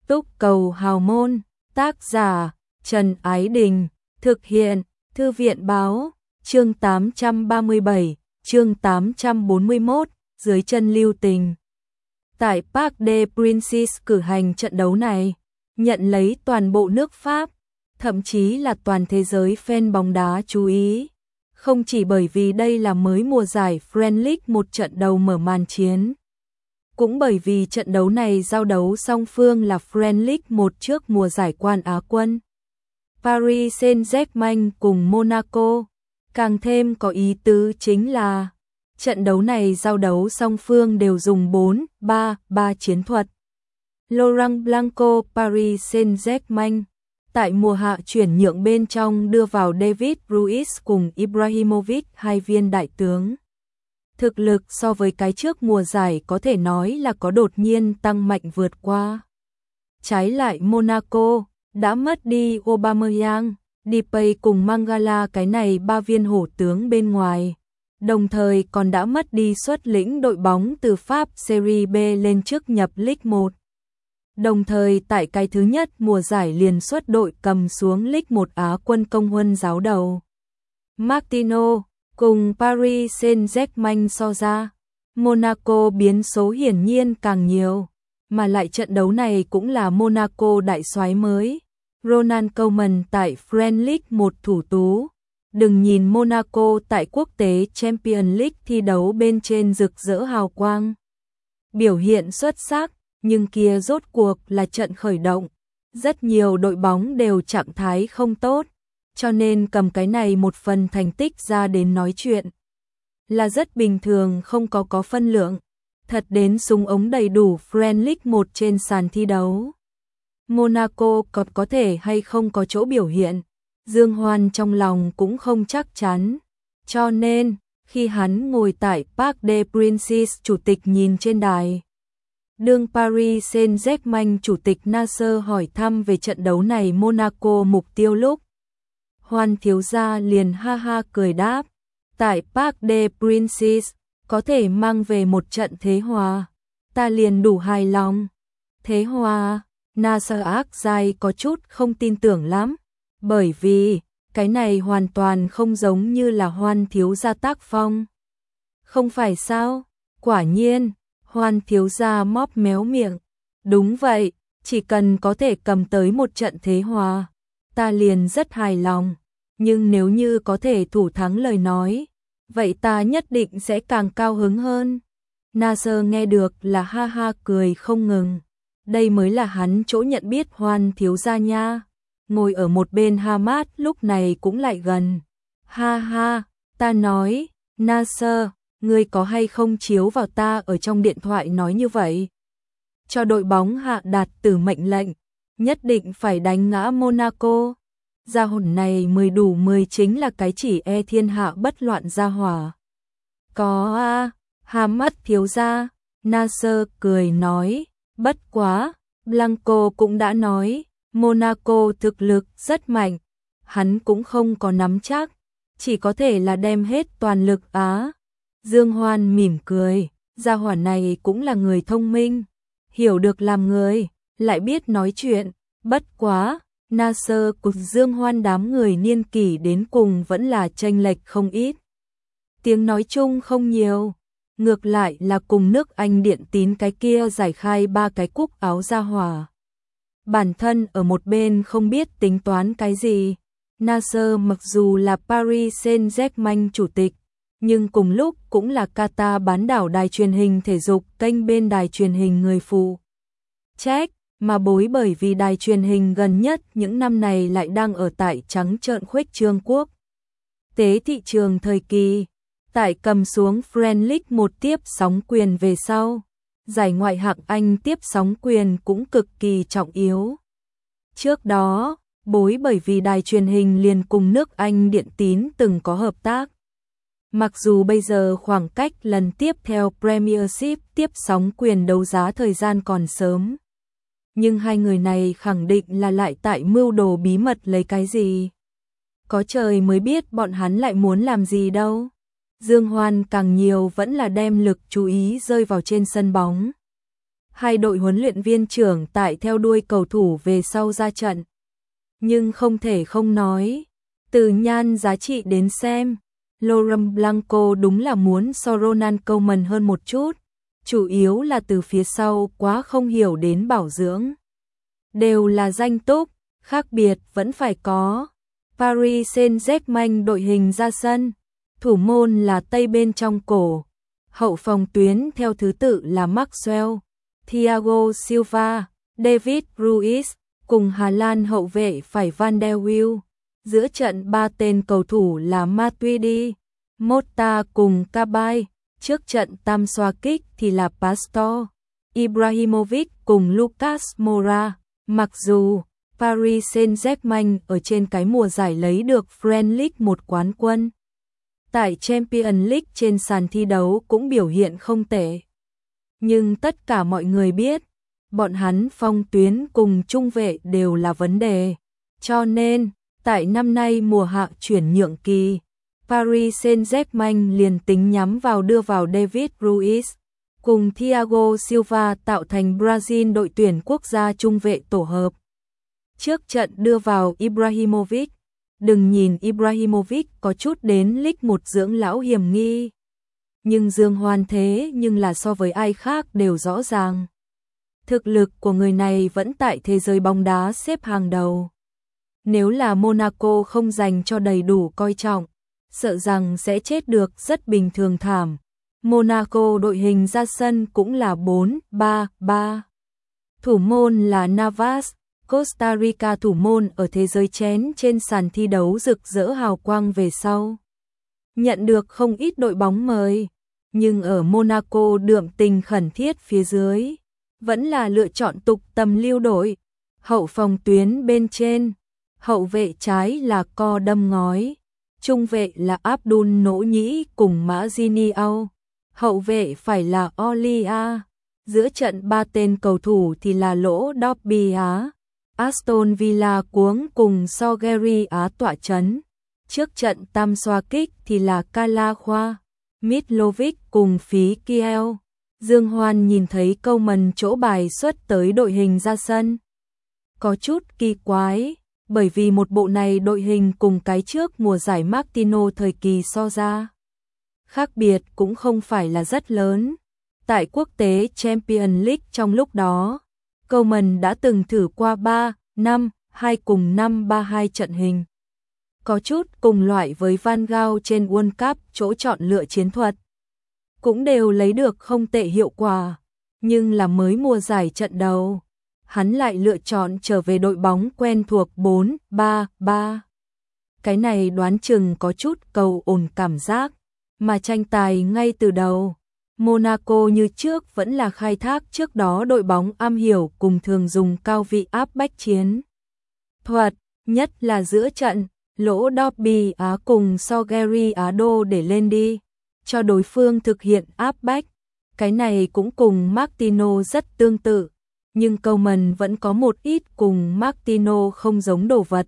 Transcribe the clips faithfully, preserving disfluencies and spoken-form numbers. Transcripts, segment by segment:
Túc Cầu Hào Môn, tác giả Trần Ái Đình, thực hiện Thư viện Báo, chương tám trăm ba mươi bảy, chương tám trăm bốn mươi mốt, dưới chân lưu tình. Tại Parc des Princes cử hành trận đấu này, nhận lấy toàn bộ nước Pháp, thậm chí là toàn thế giới fan bóng đá chú ý. Không chỉ bởi vì đây là mới mùa giải French League một trận đầu mở màn chiến, cũng bởi vì trận đấu này giao đấu song phương là French League một trước mùa giải Quan Á quân. Paris Saint-Germain cùng Monaco. Càng thêm có ý tứ chính là trận đấu này giao đấu song phương đều dùng bốn ba ba chiến thuật. Laurent Blanco Paris Saint-Germain tại mùa hạ chuyển nhượng bên trong đưa vào David Luiz cùng Ibrahimovic, hai viên đại tướng. Thực lực so với cái trước mùa giải có thể nói là có đột nhiên tăng mạnh vượt qua. Trái lại Monaco đã mất đi Aubameyang, Depay cùng Mangala, cái này ba viên hổ tướng bên ngoài. Đồng thời còn đã mất đi xuất lĩnh đội bóng từ Pháp Serie B lên trước nhập League một. Đồng thời tại cái thứ nhất mùa giải liền xuất đội cầm xuống League một Á quân công huân giáo đầu. Martino cùng Paris Saint-Germain so ra, Monaco biến số hiển nhiên càng nhiều, mà lại trận đấu này cũng là Monaco đại soái mới. Ronald Koeman tại French League một thủ tú. Đừng nhìn Monaco tại quốc tế Champions League thi đấu bên trên rực rỡ hào quang, biểu hiện xuất sắc, nhưng kia rốt cuộc là trận khởi động. Rất nhiều đội bóng đều trạng thái không tốt, cho nên cầm cái này một phần thành tích ra đến nói chuyện là rất bình thường, không có có phân lượng. Thật đến súng ống đầy đủ French League một trên sàn thi đấu, Monaco còn có thể hay không có chỗ biểu hiện, Dương Hoan trong lòng cũng không chắc chắn. Cho nên, khi hắn ngồi tại Parc des Princes, chủ tịch nhìn trên đài, đương Paris Saint-Germain chủ tịch Nasser hỏi thăm về trận đấu này Monaco mục tiêu lúc, Hoan thiếu gia liền ha ha cười đáp, tại Parc des Princes có thể mang về một trận thế hòa, ta liền đủ hài lòng. Thế hòa? Nasser Al-Khelaifi có chút không tin tưởng lắm, bởi vì cái này hoàn toàn không giống như là Hoan thiếu gia tác phong. Không phải sao? Quả nhiên, Hoan thiếu gia móp méo miệng. Đúng vậy, chỉ cần có thể cầm tới một trận thế hòa, ta liền rất hài lòng. Nhưng nếu như có thể thủ thắng lời nói, vậy ta nhất định sẽ càng cao hứng hơn. Nasser nghe được là ha ha cười không ngừng. Đây mới là hắn chỗ nhận biết Hoan thiếu gia nha. Ngồi ở một bên Hamad lúc này cũng lại gần. Ha ha, ta nói, Nasser, ngươi có hay không chiếu vào ta ở trong điện thoại nói như vậy? Cho đội bóng hạ đạt tử mệnh lệnh, nhất định phải đánh ngã Monaco. Gia hồn này mười đủ mười chính là cái chỉ e thiên hạ bất loạn gia hỏa. Có a, à, Hamad thiếu gia, Nasser cười nói, bất quá, Blanco cũng đã nói, Monaco thực lực rất mạnh, hắn cũng không có nắm chắc, chỉ có thể là đem hết toàn lực á. Dương Hoan mỉm cười, gia hỏa này cũng là người thông minh, hiểu được làm người, lại biết nói chuyện, bất quá, Nasser cùng Dương Hoan đám người niên kỷ đến cùng vẫn là chênh lệch không ít. Tiếng nói chung không nhiều, ngược lại là cùng nước Anh Điện Tín cái kia giải khai ba cái cúc áo gia hỏa. Bản thân ở một bên không biết tính toán cái gì. Nasser mặc dù là Paris Saint-Germain chủ tịch, nhưng cùng lúc cũng là Qatar bán đảo đài truyền hình thể dục kênh bên đài truyền hình người phụ trách, mà bối bởi vì đài truyền hình gần nhất những năm này lại đang ở tại trắng trợn khuếch trương quốc tế thị trường thời kỳ. Tại cầm xuống French League một tiếp sóng quyền về sau, giải ngoại hạng Anh tiếp sóng quyền cũng cực kỳ trọng yếu. Trước đó, bối bởi vì đài truyền hình liền cùng nước Anh Điện Tín từng có hợp tác. Mặc dù bây giờ khoảng cách lần tiếp theo Premiership tiếp sóng quyền đấu giá thời gian còn sớm, nhưng hai người này khẳng định là lại tại mưu đồ bí mật lấy cái gì. Có trời mới biết bọn hắn lại muốn làm gì đâu. Dương Hoan càng nhiều vẫn là đem lực chú ý rơi vào trên sân bóng. Hai đội huấn luyện viên trưởng tại theo đuôi cầu thủ về sau ra trận. Nhưng không thể không nói, từ nhan giá trị đến xem, Laurent Blanco đúng là muốn so Ronald Koeman hơn một chút, chủ yếu là từ phía sau quá không hiểu đến bảo dưỡng. Đều là danh túc, khác biệt vẫn phải có. Paris Saint-Germain đội hình ra sân, thủ môn là Tây bên trong cổ, hậu phòng tuyến theo thứ tự là Maxwell, Thiago Silva, David Ruiz, cùng Hà Lan hậu vệ phải Van der Wiel. Giữa trận ba tên cầu thủ là Matuidi, Mota cùng Cabaye, trước trận tam xoa kích thì là Pastore, Ibrahimovic cùng Lucas Moura. Mặc dù Paris Saint-Germain ở trên cái mùa giải lấy được French League một quán quân, tại Champions League trên sàn thi đấu cũng biểu hiện không tệ. Nhưng tất cả mọi người biết, bọn hắn phong tuyến cùng trung vệ đều là vấn đề. Cho nên, tại năm nay mùa hạ chuyển nhượng kỳ, Paris Saint-Germain liền tính nhắm vào đưa vào David Ruiz, cùng Thiago Silva tạo thành Brazil đội tuyển quốc gia trung vệ tổ hợp. Trước trận đưa vào Ibrahimovic, đừng nhìn Ibrahimovic có chút đến League một dưỡng lão hiểm nghi. Nhưng dương hoan thế nhưng là so với ai khác đều rõ ràng. Thực lực của người này vẫn tại thế giới bóng đá xếp hàng đầu. Nếu là Monaco không dành cho đầy đủ coi trọng, sợ rằng sẽ chết được rất bình thường thảm. Monaco đội hình ra sân cũng là bốn ba ba. Thủ môn là Navas, Costa Rica thủ môn ở thế giới chén trên sàn thi đấu rực rỡ hào quang về sau. Nhận được không ít đội bóng mời, nhưng ở Monaco đượm tình khẩn thiết phía dưới, vẫn là lựa chọn tục tầm lưu đội. Hậu phòng tuyến bên trên, hậu vệ trái là Co đâm ngói, trung vệ là Abdul Nỗ Nhĩ cùng Marginio, hậu vệ phải là Olia. Giữa trận ba tên cầu thủ thì là Lỗ Dobby Á, Aston Villa cuống cùng Sogeri Á tọa chấn. Trước trận tam xoa kích thì là Kala Khoa, Mitrovic cùng Phí Kiel. Dương Hoan nhìn thấy Koeman chỗ bài xuất tới đội hình ra sân, có chút kỳ quái, bởi vì một bộ này đội hình cùng cái trước mùa giải Martino thời kỳ so ra, khác biệt cũng không phải là rất lớn. Tại quốc tế Champions League trong lúc đó, Koeman đã từng thử qua ba năm hai cùng năm ba hai trận hình. Có chút cùng loại với Van Gaal trên World Cup chỗ chọn lựa chiến thuật. Cũng đều lấy được không tệ hiệu quả, nhưng là mới mùa giải trận đầu, hắn lại lựa chọn trở về đội bóng quen thuộc bốn ba ba. Cái này đoán chừng có chút cầu ổn cảm giác, mà tranh tài ngay từ đầu, Monaco như trước vẫn là khai thác trước đó đội bóng am hiểu cùng thường dùng cao vị áp bách chiến thuật, nhất là giữa trận, Lỗ Dobby Á cùng Sogeri Á đô để lên đi, cho đối phương thực hiện áp bách. Cái này cũng cùng Martino rất tương tự, nhưng Koeman vẫn có một ít cùng Martino không giống đồ vật.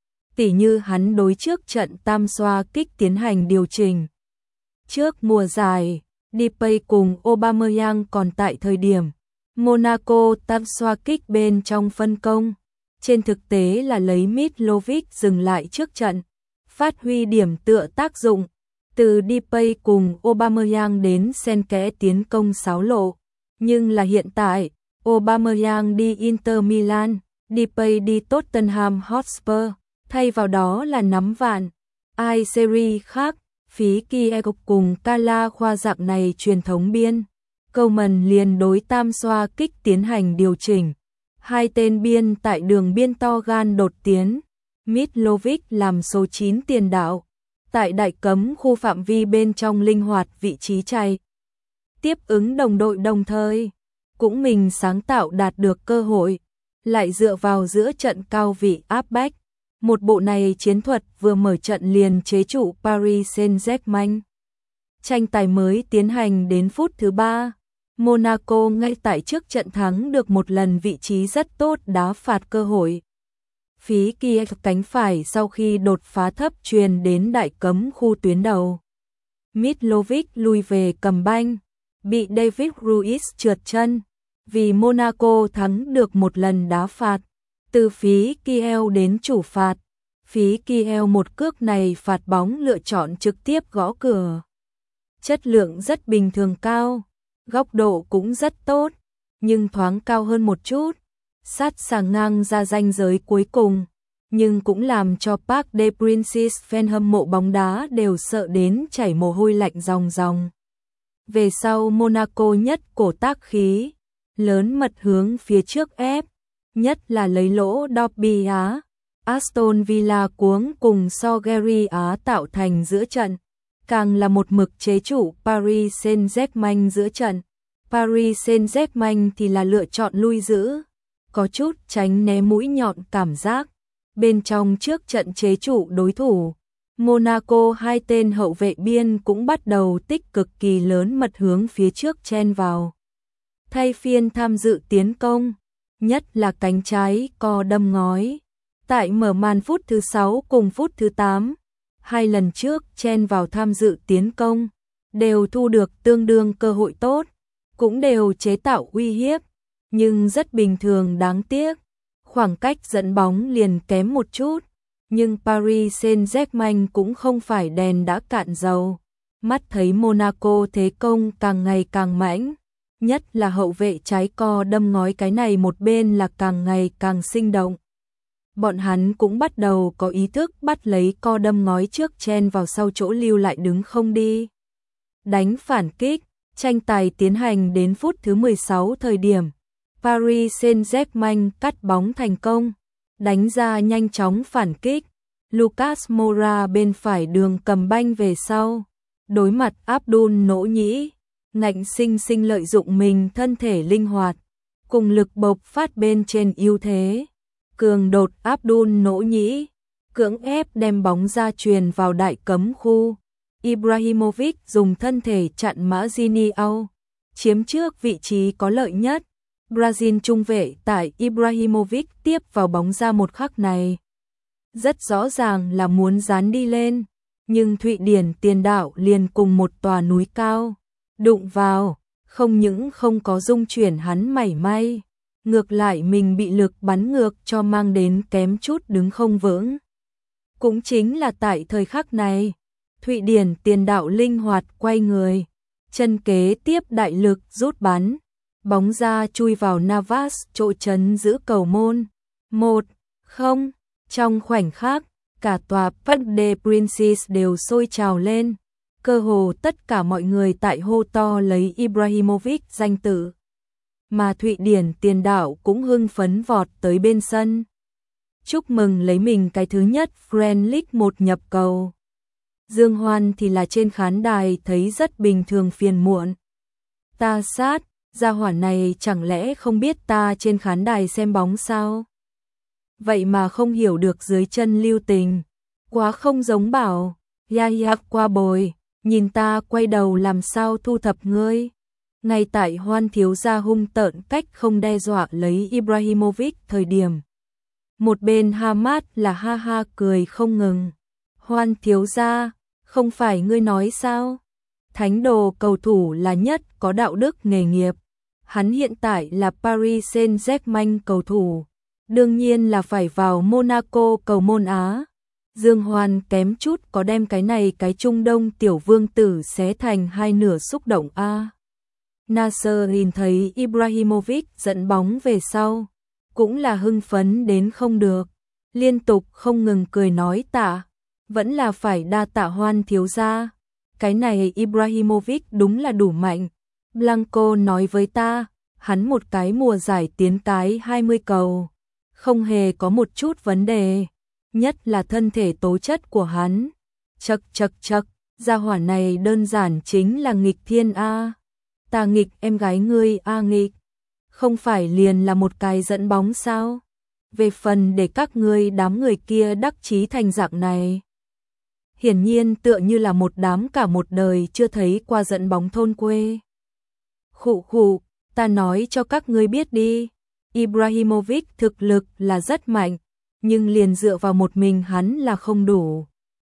Tỉ như hắn đối trước trận tam xoa kích tiến hành điều chỉnh. Trước mùa giải, Depay cùng Aubameyang còn tại thời điểm Monaco tam xoa kích bên trong phân công, trên thực tế là lấy Mitrovic dừng lại trước trận, phát huy điểm tựa tác dụng, từ Depay cùng Aubameyang đến xen kẽ tiến công sáo lộ. Nhưng là hiện tại, Aubameyang đi Inter Milan, Depay đi Tottenham Hotspur, thay vào đó là nắm vạn. Ai series khác, Phí Kiel cùng Kala Khoa dạng này truyền thống biên. Koeman liền đối tam xoa kích tiến hành điều chỉnh. Hai tên biên tại đường biên to gan đột tiến. Mitrovic làm số chín tiền đạo, tại đại cấm khu phạm vi bên trong linh hoạt vị trí chạy. Tiếp ứng đồng đội đồng thời, cũng mình sáng tạo đạt được cơ hội, lại dựa vào giữa trận cao vị áp bách. Một bộ này chiến thuật vừa mở trận liền chế trụ Paris Saint-Germain. Tranh tài mới tiến hành đến phút thứ ba. Monaco ngay tại trước trận thắng được một lần vị trí rất tốt đá phạt cơ hội. Phí Kiel cánh phải sau khi đột phá thấp truyền đến đại cấm khu tuyến đầu. Mitrovic lui về cầm banh, bị David Ruiz trượt chân. vì Monaco thắng được một lần đá phạt, từ phí Kiel đến chủ phạt. Phí Kiel một cước này phạt bóng lựa chọn trực tiếp gõ cửa. Chất lượng rất bình thường cao, góc độ cũng rất tốt, nhưng thoáng cao hơn một chút, sát sàng ngang ra ranh giới cuối cùng, nhưng cũng làm cho Parc des Princes fan hâm mộ bóng đá đều sợ đến chảy mồ hôi lạnh ròng ròng. Về sau Monaco nhất cổ tác khí, lớn mật hướng phía trước ép, nhất là lấy lỗ Derby Á, Aston Villa cuống cùng Solskjaer Á tạo thành giữa trận, càng là một mực chế chủ Paris Saint-Germain giữa trận. Paris Saint-Germain thì là lựa chọn lui giữ, có chút tránh né mũi nhọn cảm giác. Bên trong trước trận chế chủ đối thủ, Monaco hai tên hậu vệ biên cũng bắt đầu tích cực kỳ lớn mật hướng phía trước chen vào. Thay phiên tham dự tiến công, nhất là cánh trái co đâm ngói. Tại mở màn phút thứ sáu cùng phút thứ tám, hai lần trước chen vào tham dự tiến công, đều thu được tương đương cơ hội tốt, cũng đều chế tạo uy hiếp, nhưng rất bình thường đáng tiếc. Khoảng cách dẫn bóng liền kém một chút, nhưng Paris Saint-Germain cũng không phải đèn đã cạn dầu. Mắt thấy Monaco thế công càng ngày càng mãnh, nhất là hậu vệ trái co đâm ngói cái này một bên là càng ngày càng sinh động. Bọn hắn cũng bắt đầu có ý thức bắt lấy co đâm ngói trước chen vào sau chỗ lưu lại đứng không đi. Đánh phản kích, tranh tài tiến hành đến phút thứ mười sáu thời điểm. Paris Saint-Germain cắt bóng thành công, đánh ra nhanh chóng phản kích. Lucas Moura bên phải đường cầm banh về sau, đối mặt Abdul Nỗ Nhĩ, ngạnh sinh sinh lợi dụng mình thân thể linh hoạt, cùng lực bộc phát bên trên ưu thế. Cường đột Abdul Nỗ Nhĩ, cưỡng ép đem bóng ra truyền vào đại cấm khu. Ibrahimovic dùng thân thể chặn Marquinhos, chiếm trước vị trí có lợi nhất. Brazil trung vệ tại Ibrahimovic tiếp vào bóng ra một khắc này. Rất rõ ràng là muốn dán đi lên, nhưng Thụy Điển tiền đạo liền cùng một tòa núi cao, đụng vào, không những không có dung chuyển hắn mảy may, ngược lại mình bị lực bắn ngược cho mang đến kém chút đứng không vững. Cũng chính là tại thời khắc này, Thụy Điển tiền đạo linh hoạt quay người, chân kế tiếp đại lực rút bắn. Bóng ra chui vào Navas chỗ trấn giữ cầu môn. một không. Trong khoảnh khắc, cả tòa Parc des Princes đều sôi trào lên. Cơ hồ tất cả mọi người tại hô to lấy Ibrahimovic danh tự. Mà Thụy Điển tiền đạo cũng hưng phấn vọt tới bên sân. Chúc mừng lấy mình cái thứ nhất Friend League một nhập cầu. Dương Hoan thì là trên khán đài thấy rất bình thường phiền muộn. Ta sát. Gia hỏa này chẳng lẽ không biết ta trên khán đài xem bóng sao? Vậy mà không hiểu được dưới chân lưu tình. Quá không giống bảo. Ya ya qua bồi. Nhìn ta quay đầu làm sao thu thập ngươi. Ngay tại Hoan thiếu gia hung tợn cách không đe dọa lấy Ibrahimovic thời điểm. Một bên Hamad là ha ha cười không ngừng. Hoan thiếu gia, không phải ngươi nói sao? Thánh đồ cầu thủ là nhất có đạo đức nghề nghiệp. Hắn hiện tại là Paris Saint-Germain cầu thủ, đương nhiên là phải vào Monaco cầu môn Á. Dương Hoan kém chút có đem cái này cái Trung Đông tiểu vương tử xé thành hai nửa xúc động a. À. Nasser nhìn thấy Ibrahimovic dẫn bóng về sau, cũng là hưng phấn đến không được, liên tục không ngừng cười nói tạ, vẫn là phải đa tạ Hoan thiếu gia. Cái này Ibrahimovic đúng là đủ mạnh. Blanco nói với ta, hắn một cái mùa giải tiến cái hai mươi cầu, không hề có một chút vấn đề, nhất là thân thể tố chất của hắn. Chậc chậc chậc, gia hỏa này đơn giản chính là nghịch thiên a. Ta nghịch em gái ngươi a nghịch, không phải liền là một cái dẫn bóng sao? Về phần để các ngươi đám người kia đắc chí thành dạng này. Hiển nhiên tựa như là một đám cả một đời chưa thấy qua dẫn bóng thôn quê. Khụ khụ, ta nói cho các ngươi biết đi, Ibrahimovic thực lực là rất mạnh, nhưng liền dựa vào một mình hắn là không đủ.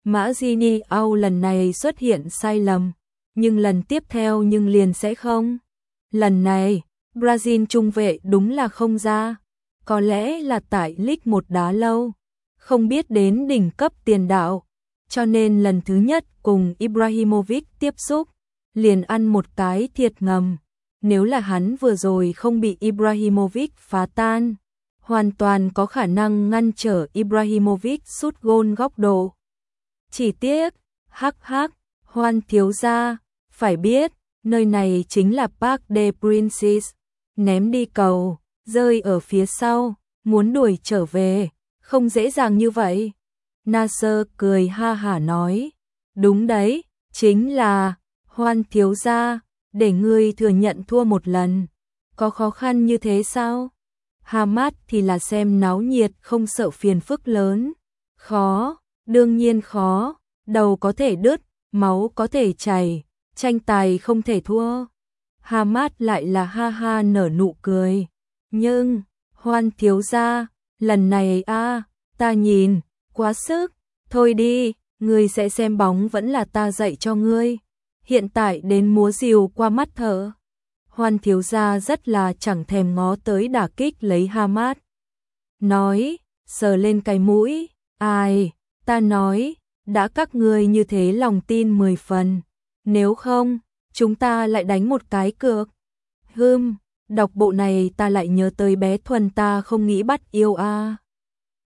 Marquinhos lần này xuất hiện sai lầm, nhưng lần tiếp theo nhưng liền sẽ không. Lần này, Brazil trung vệ đúng là không ra. Có lẽ là tại League một đá lâu, không biết đến đỉnh cấp tiền đạo, cho nên lần thứ nhất cùng Ibrahimovic tiếp xúc, liền ăn một cái thiệt ngầm. Nếu là hắn vừa rồi không bị Ibrahimovic phá tan, hoàn toàn có khả năng ngăn trở Ibrahimovic sút gôn góc độ. Chỉ tiếc, hắc hắc, Hoan thiếu gia, phải biết, nơi này chính là Parc des Princes, ném đi cầu, rơi ở phía sau, muốn đuổi trở về, không dễ dàng như vậy. Nasser cười ha hả nói, đúng đấy, chính là, Hoan thiếu gia, để ngươi thừa nhận thua một lần, có khó khăn như thế sao? Hamad thì là xem náo nhiệt không sợ phiền phức lớn. Khó, đương nhiên khó, đầu có thể đứt, máu có thể chảy, tranh tài không thể thua. Hamad lại là ha ha nở nụ cười. Nhưng, Hoan thiếu gia, lần này a, ta nhìn, quá sức, thôi đi, ngươi sẽ xem bóng vẫn là ta dạy cho ngươi. Hiện tại đến múa rìu qua mắt thở. Hoan thiếu gia rất là chẳng thèm ngó tới đả kích lấy Hamad. Nói, sờ lên cái mũi, ai, ta nói, đã các ngươi như thế lòng tin mười phần. Nếu không, chúng ta lại đánh một cái cược. Hừm, đọc bộ này ta lại nhớ tới bé Thuần ta không nghĩ bắt yêu a.